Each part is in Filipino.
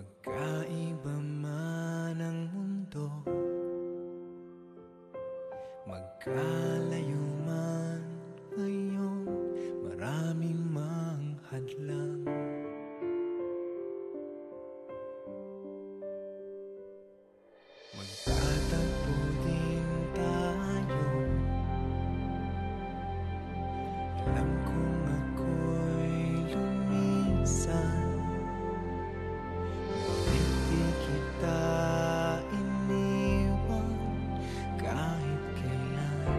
Magkaiba man ang mundo, magkalayo man ngayon, marami mang hadlang. Magtatagpo din tayo, alam kong ako'y lumisan, ngunit di kita iniwan kahit kailan.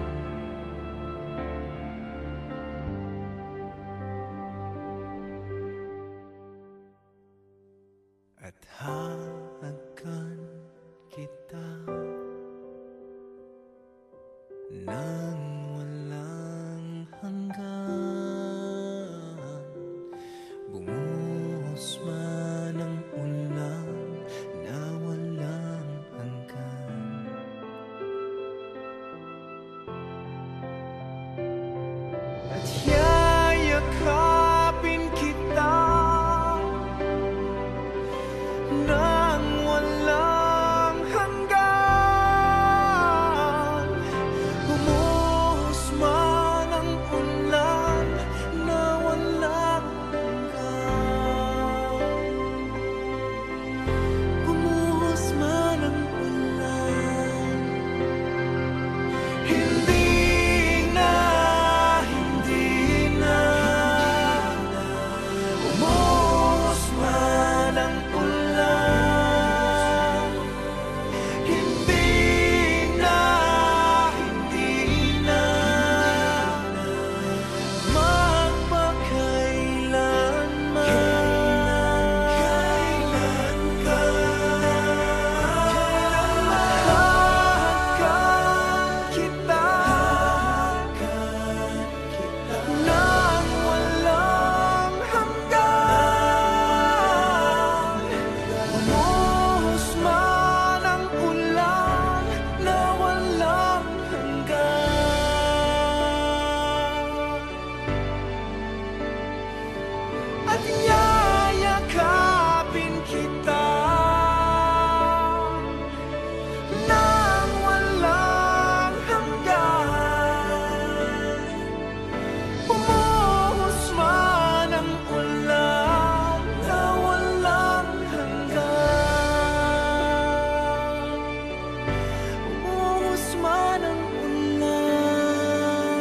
At hahagan kita nang walang hanggan, bumuhos man ang ulan na walang hanggan. At yayakapin kita nang walang hanggan, bumuhos man ang ulan na walang hanggan. Bumuhos man ang ulan, hindi na bumuhos man ang ulan, hindi na magpakailanman. Hahagan kita nang walang hanggan, bumuhos man ang ulan na walang hanggan. At yayakapin kita nang walang hanggan, bumuhos man ang ulan na walang hanggan. Bumuhos man ang ulan.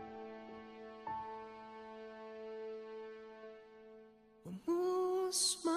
Bumuhos man